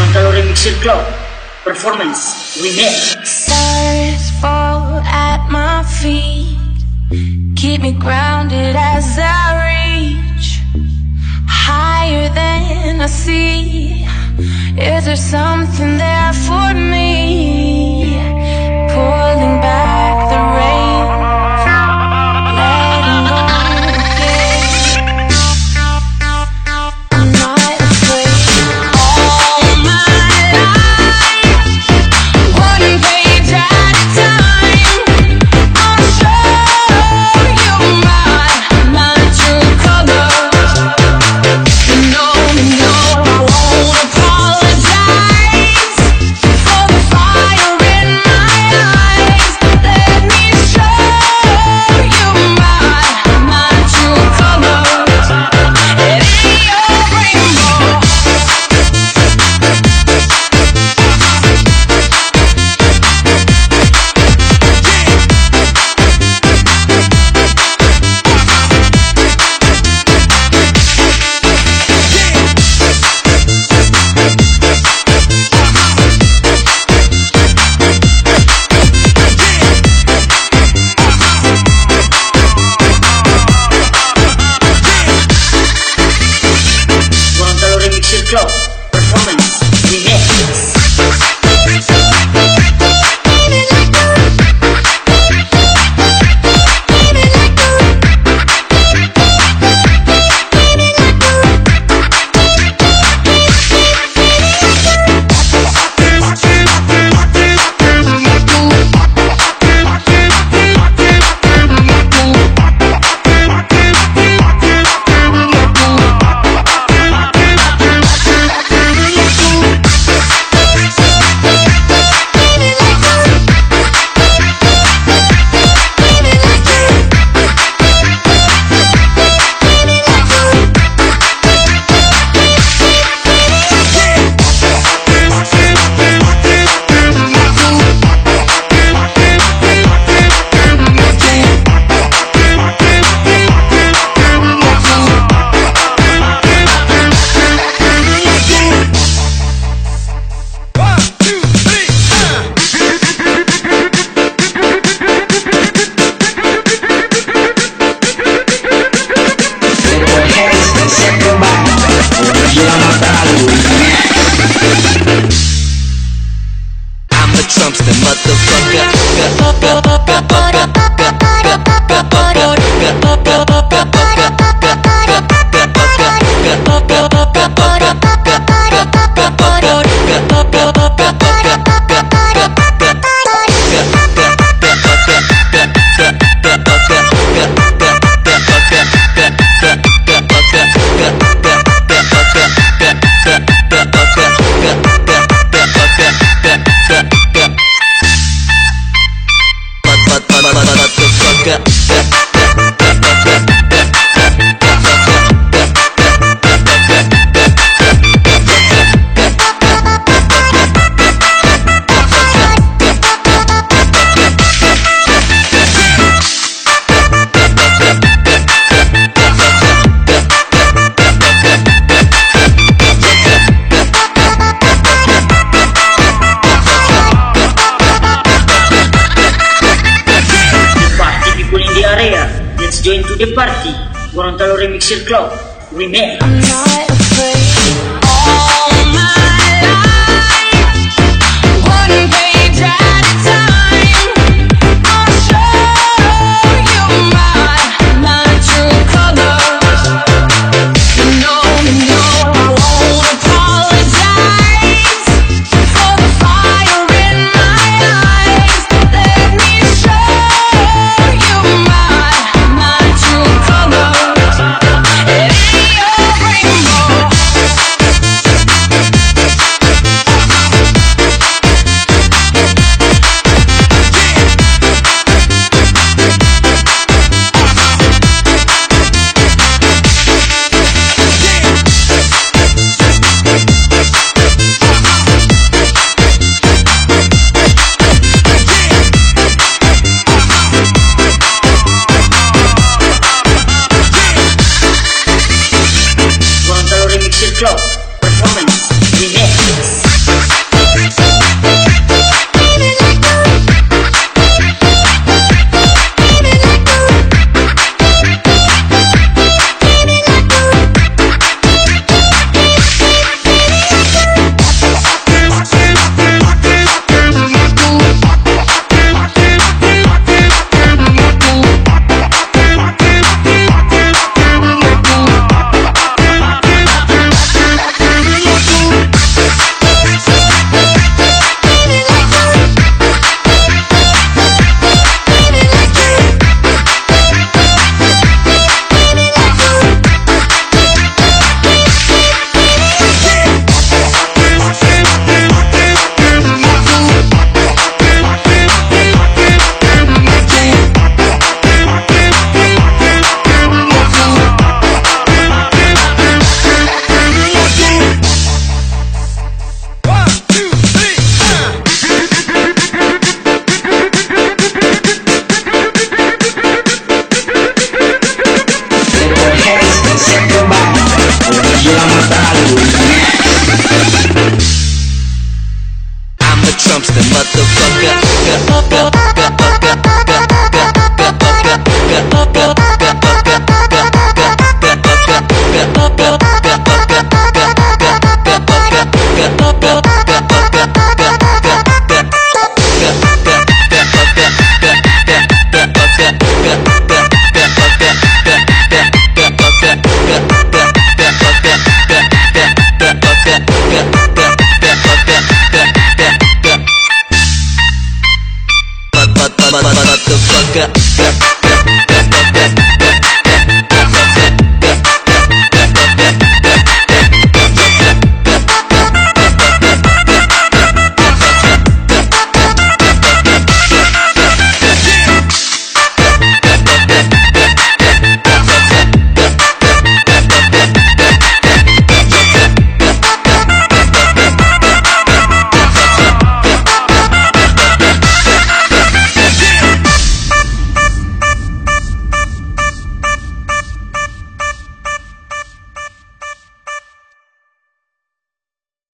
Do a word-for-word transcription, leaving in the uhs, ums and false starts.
Gorontalo Remixer Club Performance Remix. Stars fall at my feet, keep me grounded as I reach higher than I see. Is there something there for me? Pulling back the rain, letting go again. I'm not afraid. All my life, one page at a time, I'll show you my, my true colors. You know, you know I won't apologize for the fire in my eyes. Let me show you my, my true colors. It ain't your rainbow. Gorontalo Remixer Club Performance Remix. I'm the Trumpster, motherfucker. Let's join to the party. Gorontalo Remixer Club Remix. I'm not afraid. All my life, one page at a time, I'll show you my, my true colors. You know, you know I won't apologize for the fire in my eyes. Let me show you my, my true colors. It ain't your rainbow. motherfucker.